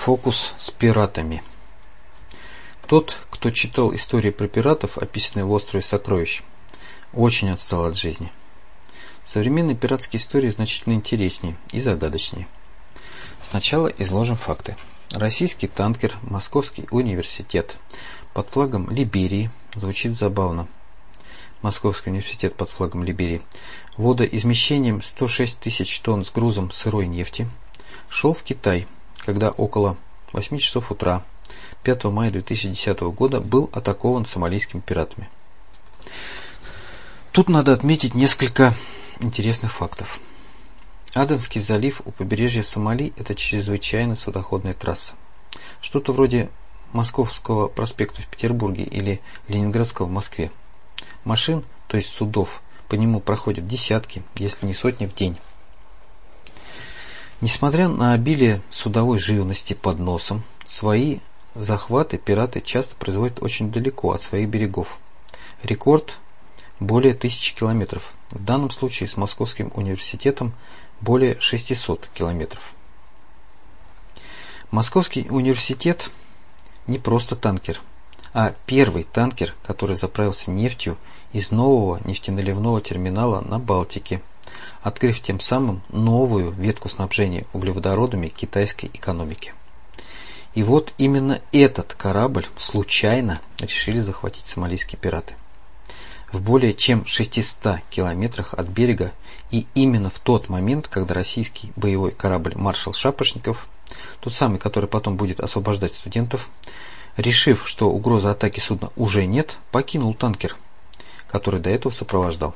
Фокус с пиратами. Тот, кто читал истории про пиратов, описанные в «Острове сокровищ», очень отстал от жизни. Современные пиратские истории значительно интереснее и загадочнее. Сначала изложим факты. Российский танкер «Московский университет» под флагом Либерии, звучит забавно. Московский университет под флагом Либерии, водоизмещением 106 тысяч тонн с грузом сырой нефти, шел в Китай, когда около 8 часов утра 5 мая 2010 года был атакован сомалийскими пиратами. Тут надо отметить несколько интересных фактов. Аденский залив у побережья Сомали – это чрезвычайно судоходная трасса. Что-то вроде Московского проспекта в Петербурге или Ленинградского в Москве. Машин, то есть судов, по нему проходят десятки, если не сотни в день. Несмотря на обилие судовой живности под носом, свои захваты пираты часто производят очень далеко от своих берегов. Рекорд – более 1000 километров. В данном случае с Московским университетом более 600 километров. Московский университет не просто танкер, а первый танкер, который заправился нефтью из нового нефтеналивного терминала на Балтике, открыв тем самым новую ветку снабжения углеводородами китайской экономики. И вот именно этот корабль случайно решили захватить сомалийские пираты. В более чем 600 километрах от берега, и именно в тот момент, когда российский боевой корабль «Маршал Шапошников», тот самый, который потом будет освобождать студентов, решив, что угрозы атаки судна уже нет, покинул танкер, который до этого сопровождал.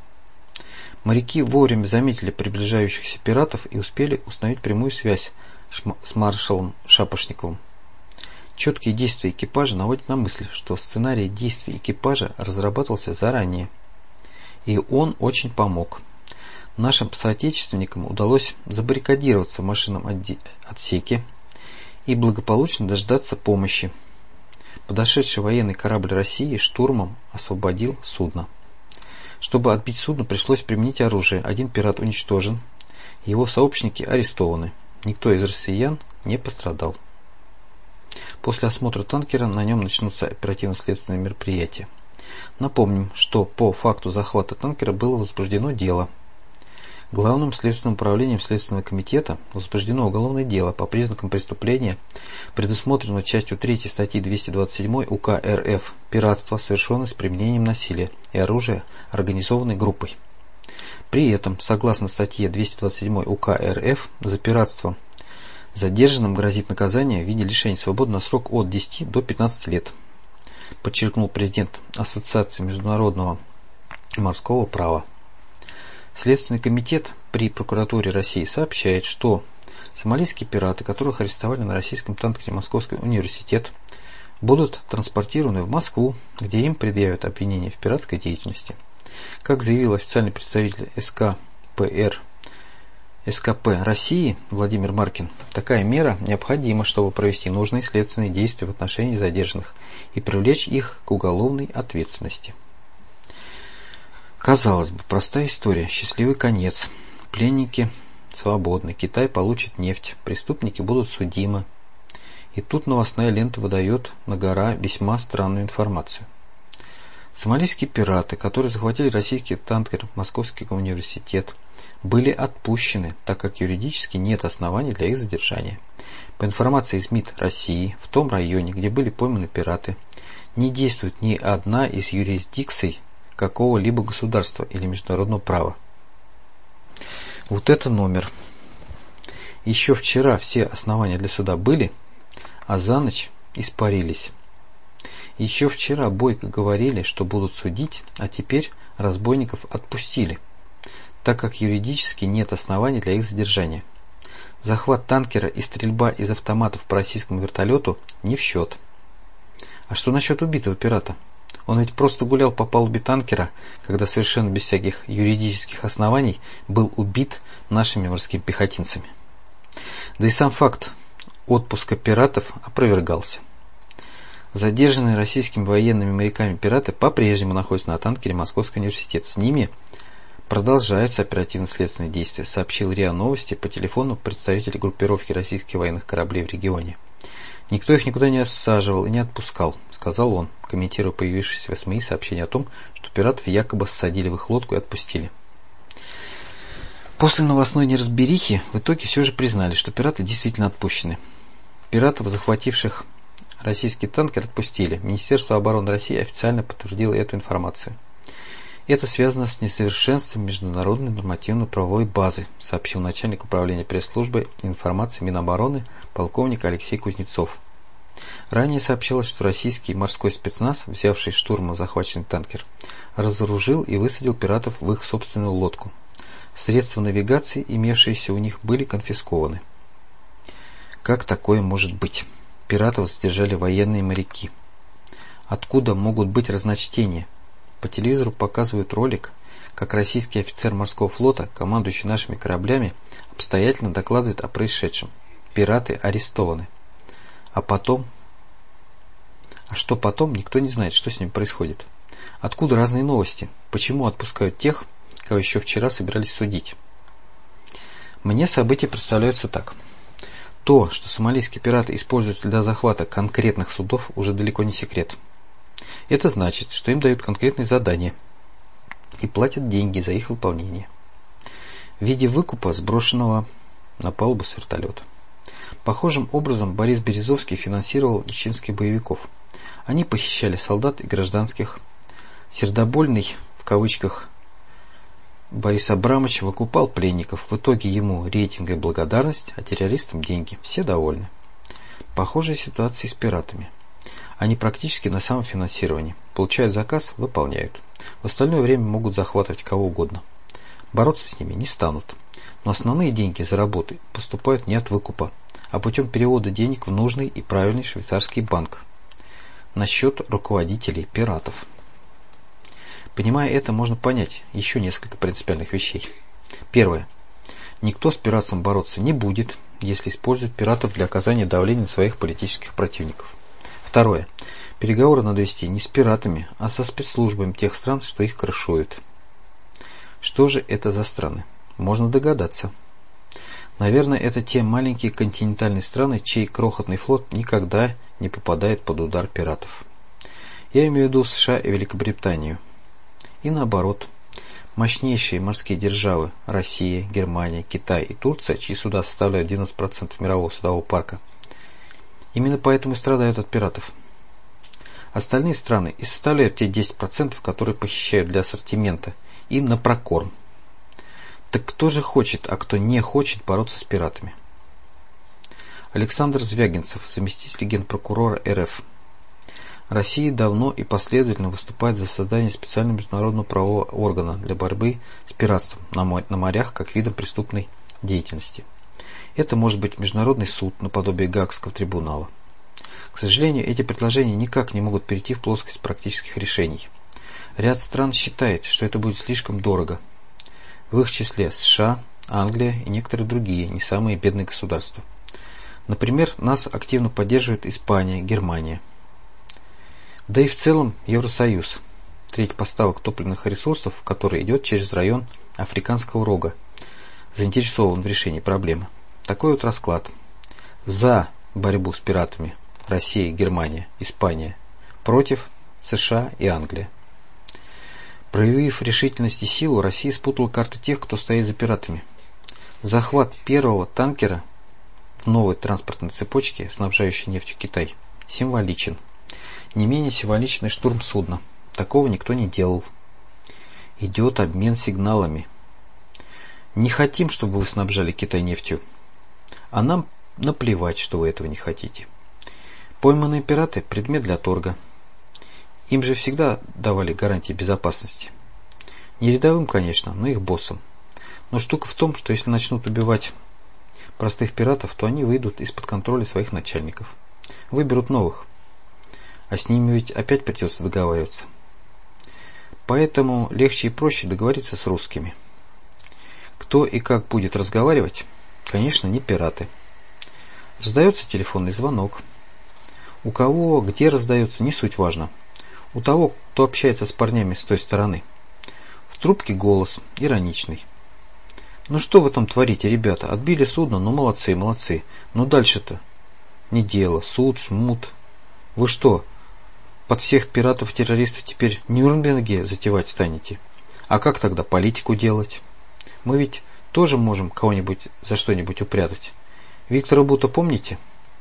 Моряки вовремя заметили приближающихся пиратов и успели установить прямую связь с маршалом Шапошниковым. Четкие действия экипажа наводят на мысль, что сценарий действий экипажа разрабатывался заранее. И он очень помог. Нашим соотечественникам удалось забаррикадироваться в машинном отсеке и благополучно дождаться помощи. Подошедший военный корабль России штурмом освободил судно. Чтобы отбить судно, пришлось применить оружие. Один пират уничтожен, его сообщники арестованы. Никто из россиян не пострадал. После осмотра танкера на нем начнутся оперативно-следственные мероприятия. Напомним, что по факту захвата танкера было возбуждено дело. Главным следственным управлением Следственного комитета возбуждено уголовное дело по признакам преступления, предусмотренного частью 3 статьи 227 УК РФ «Пиратство, совершенное с применением насилия и оружия организованной группой». При этом, согласно статье 227 УК РФ, за пиратство задержанным грозит наказание в виде лишения свободы на срок от 10 до 15 лет, подчеркнул президент Ассоциации международного морского права. Следственный комитет при прокуратуре России сообщает, что сомалийские пираты, которых арестовали на российском танкере «Московский университет», будут транспортированы в Москву, где им предъявят обвинение в пиратской деятельности. Как заявил официальный представитель СКП России Владимир Маркин, такая мера необходима, чтобы провести нужные следственные действия в отношении задержанных и привлечь их к уголовной ответственности. Казалось бы, простая история, счастливый конец. Пленники свободны, Китай получит нефть, преступники будут судимы. И тут новостная лента выдает на гора весьма странную информацию. Сомалийские пираты, которые захватили российский танкер «Московский университет», были отпущены, так как юридически нет оснований для их задержания. По информации из МИД России, в том районе, где были пойманы пираты, не действует ни одна из юрисдикций какого-либо государства или международного права. Вот это номер. Еще вчера все основания для суда были, а за ночь испарились. Еще вчера бойко говорили, что будут судить, а теперь разбойников отпустили, так как юридически нет оснований для их задержания. Захват танкера и стрельба из автоматов по российскому вертолету не в счет. А что насчет убитого пирата? Он ведь просто гулял по палубе танкера, когда совершенно без всяких юридических оснований был убит нашими морскими пехотинцами. Да и сам факт отпуска пиратов опровергался. Задержанные российскими военными моряками пираты по-прежнему находятся на танкере «Московский университет». С ними Продолжаются оперативно-следственные действия, сообщил РИА Новости по телефону представитель группировки российских военных кораблей в регионе. «Никто их никуда не осаживал и не отпускал», — сказал он, комментируя появившееся в СМИ сообщение о том, что пиратов якобы ссадили в их лодку и отпустили. После новостной неразберихи в итоге все же признали, что пираты действительно отпущены. Пиратов, захвативших российский танкер, отпустили. Министерство обороны России официально подтвердило эту информацию. Это связано с несовершенством международной нормативно-правовой базы, сообщил начальник управления пресс-службы информации Минобороны полковник Алексей Кузнецов. Ранее сообщалось, что российский морской спецназ, взявший штурмом захваченный танкер, разоружил и высадил пиратов в их собственную лодку. Средства навигации, имевшиеся у них, были конфискованы. Как такое может быть? Пиратов задержали военные моряки. Откуда могут быть разночтения? По телевизору показывают ролик, как российский офицер морского флота, командующий нашими кораблями, обстоятельно докладывает о происшедшем. Пираты арестованы. А что потом, никто не знает, что с ними происходит. Откуда разные новости? Почему отпускают тех, кого еще вчера собирались судить? Мне события представляются так. То, что сомалийские пираты используются для захвата конкретных судов, уже далеко не секрет. Это значит, что им дают конкретные задания и платят деньги за их выполнение в виде выкупа, сброшенного на палубу с вертолета. Похожим образом Борис Березовский финансировал чеченских боевиков. Они похищали солдат и гражданских. Сердобольный, в кавычках, Борис Абрамович выкупал пленников. В итоге ему рейтинг и благодарность, а террористам деньги. Все довольны. Похожая ситуация с пиратами. Они практически на самофинансировании. Получают заказ, выполняют. В остальное время могут захватывать кого угодно. Бороться с ними не станут. Но основные деньги за работу поступают не от выкупа, а путем перевода денег в нужный и правильный швейцарский банк на счет руководителей пиратов. Понимая это, можно понять еще несколько принципиальных вещей. Первое. Никто с пиратством бороться не будет, если использует пиратов для оказания давления на своих политических противников. Второе. Переговоры надо вести не с пиратами, а со спецслужбами тех стран, что их крышуют. Что же это за страны? Можно догадаться. Наверное, это те маленькие континентальные страны, чей крохотный флот никогда не попадает под удар пиратов. Я имею в виду США и Великобританию. И наоборот. Мощнейшие морские державы – Россия, Германия, Китай и Турция, чьи суда составляют 90% мирового судового парка, именно поэтому и страдают от пиратов. Остальные страны и составляют те 10%, которые похищают для ассортимента и на прокорм. Так кто же хочет, а кто не хочет бороться с пиратами? Александр Звягинцев, заместитель генпрокурора РФ. Россия давно и последовательно выступает за создание специального международного правового органа для борьбы с пиратством на морях как видом преступной деятельности. Это может быть международный суд наподобие Гаагского трибунала. К сожалению, эти предложения никак не могут перейти в плоскость практических решений. Ряд стран считает, что это будет слишком дорого. В их числе США, Англия и некоторые другие, не самые бедные государства. Например, нас активно поддерживает Испания, Германия. Да и в целом Евросоюз. Треть поставок топливных ресурсов, который идет через район Африканского рога, заинтересован в решении проблемы. Такой вот расклад. За борьбу с пиратами Россия, Германия, Испания. Против США и Англия. Проявив решительность и силу, Россия спутала карты тех, кто стоит за пиратами. Захват первого танкера в новой транспортной цепочке, снабжающей нефтью Китай, символичен. Не менее символичный штурм судна. Такого никто не делал. Идет обмен сигналами. Не хотим, чтобы вы снабжали Китай нефтью. А нам наплевать, что вы этого не хотите. Пойманные пираты – предмет для торга. Им же всегда давали гарантии безопасности. Не рядовым, конечно, но их боссам. Но штука в том, что если начнут убивать простых пиратов, то они выйдут из-под контроля своих начальников. Выберут новых. А с ними ведь опять придется договариваться. Поэтому легче и проще договориться с русскими. Кто и как будет разговаривать? Конечно, не пираты. Раздается телефонный звонок. У кого, где раздается, не суть важно. У того, кто общается с парнями с той стороны. В трубки голос, ироничный. Ну что вы там творите, ребята? Отбили судно, ну молодцы, молодцы. Ну дальше-то? Не дело, суд, шмут. Вы что, под всех пиратов-террористов теперь Нюрнберге затевать станете? А как тогда политику делать? Мы ведь тоже можем кого-нибудь за что-нибудь упрятать. Виктора Бута помните?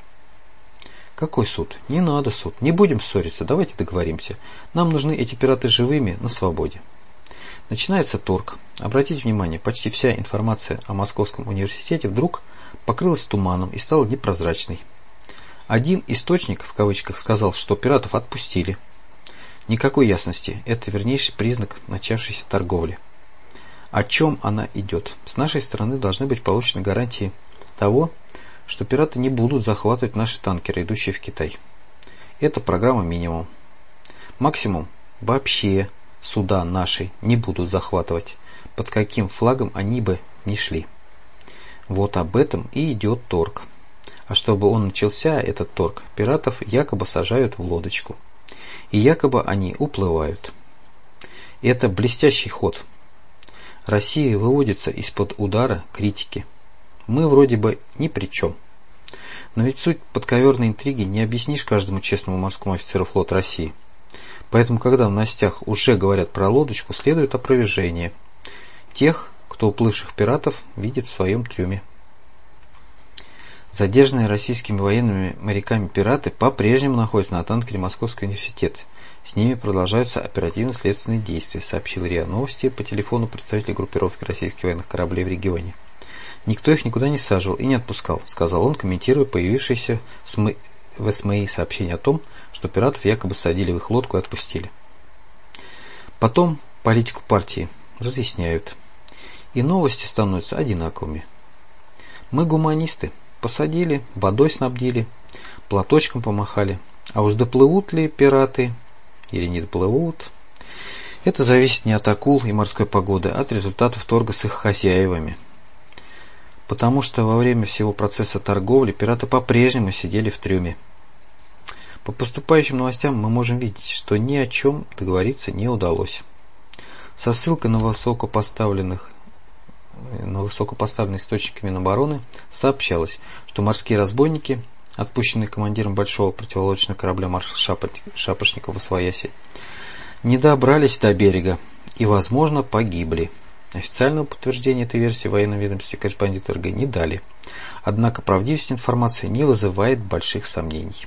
Какой суд? Не надо суд. Не будем ссориться, давайте договоримся. Нам нужны эти пираты живыми, на свободе. Начинается торг. Обратите внимание, почти вся информация о Московском университете вдруг покрылась туманом и стала непрозрачной. Один источник, в кавычках, сказал, что пиратов отпустили. Никакой ясности. Это вернейший признак начавшейся торговли. О чем она идет? С нашей стороны должны быть получены гарантии того, что пираты не будут захватывать наши танкеры, идущие в Китай. Это программа минимум. Максимум. Вообще суда наши не будут захватывать, под каким флагом они бы ни шли. Вот об этом и идет торг. А чтобы он начался, этот торг, пиратов якобы сажают в лодочку. И якобы они уплывают. Это блестящий ход. Россия выводится из-под удара критики. Мы вроде бы ни при чем. Но ведь суть подковерной интриги не объяснишь каждому честному морскому офицеру флота России. Поэтому, когда в новостях уже говорят про лодочку, следует опровержение тех, кто уплывших пиратов видит в своем трюме. Задержанные российскими военными моряками пираты по-прежнему находятся на танкере Московский университет. С ними продолжаются оперативно-следственные действия, сообщил РИА Новости по телефону представитель группировки российских военных кораблей в регионе. Никто их никуда не саживал и не отпускал, сказал он, комментируя появившееся в СМИ сообщение о том, что пиратов якобы садили в их лодку и отпустили. Потом политику партии разъясняют. И новости становятся одинаковыми. Мы гуманисты. Посадили, водой снабдили, платочком помахали. А уж доплывут ли пираты или не доплывут, это зависит не от акул и морской погоды, а от результатов торга с их хозяевами. Потому что во время всего процесса торговли пираты по-прежнему сидели в трюме. По поступающим новостям мы можем видеть, что ни о чем договориться не удалось. Со ссылкой на высокопоставленный источник Минобороны сообщалось, что морские разбойники, отпущенные командиром большого противолодочного корабля маршал Шапошников Освояси, не добрались до берега и, возможно, погибли. Официального подтверждения этой версии в военном ведомстве корреспонденту РГ не дали. Однако правдивость информации не вызывает больших сомнений.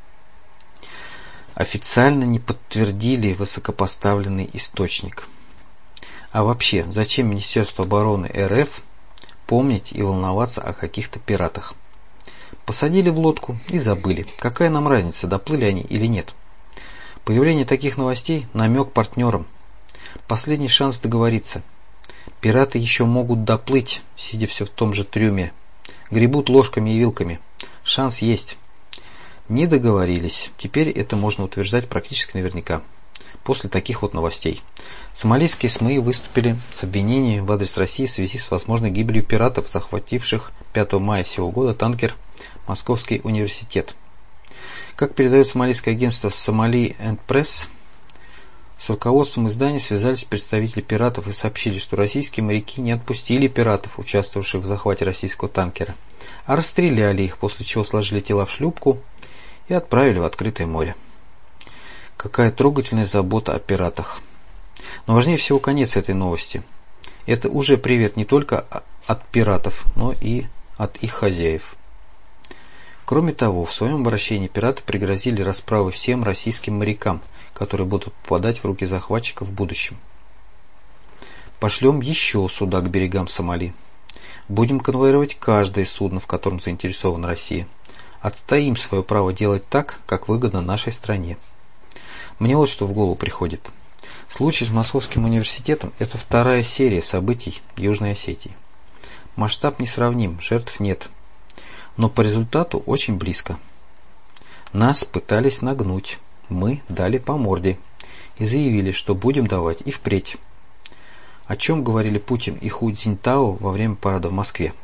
Официально не подтвердили высокопоставленный источник. А вообще, зачем Министерству обороны РФ помнить и волноваться о каких-то пиратах? Посадили в лодку и забыли. Какая нам разница, доплыли они или нет? Появление таких новостей – намек партнерам. Последний шанс договориться. Пираты еще могут доплыть, сидя все в том же трюме. Гребут ложками и вилками. Шанс есть. Не договорились. Теперь это можно утверждать практически наверняка. После таких вот новостей. Сомалийские СМИ выступили с обвинением в адрес России в связи с возможной гибелью пиратов, захвативших 5 мая сего года танкер Московский университет. Как передает сомалийское агентство Somali and Press, с руководством издания связались представители пиратов и сообщили, что российские моряки не отпустили пиратов, участвовавших в захвате российского танкера, а расстреляли их, после чего сложили тела в шлюпку и отправили в открытое море. Какая трогательная забота о пиратах. Но важнее всего конец этой новости. Это уже привет не только от пиратов, но и от их хозяев. Кроме того, в своем обращении пираты пригрозили расправой всем российским морякам, которые будут попадать в руки захватчиков в будущем. Пошлем еще суда к берегам Сомали. Будем конвоировать каждое судно, в котором заинтересована Россия. Отстоим свое право делать так, как выгодно нашей стране. Мне вот что в голову приходит. Случай с Московским университетом – это вторая серия событий Южной Осетии. Масштаб несравним, жертв нет. Но по результату очень близко. Нас пытались нагнуть, мы дали по морде и заявили, что будем давать и впредь. О чем говорили Путин и Ху Цзиньтао во время парада в Москве.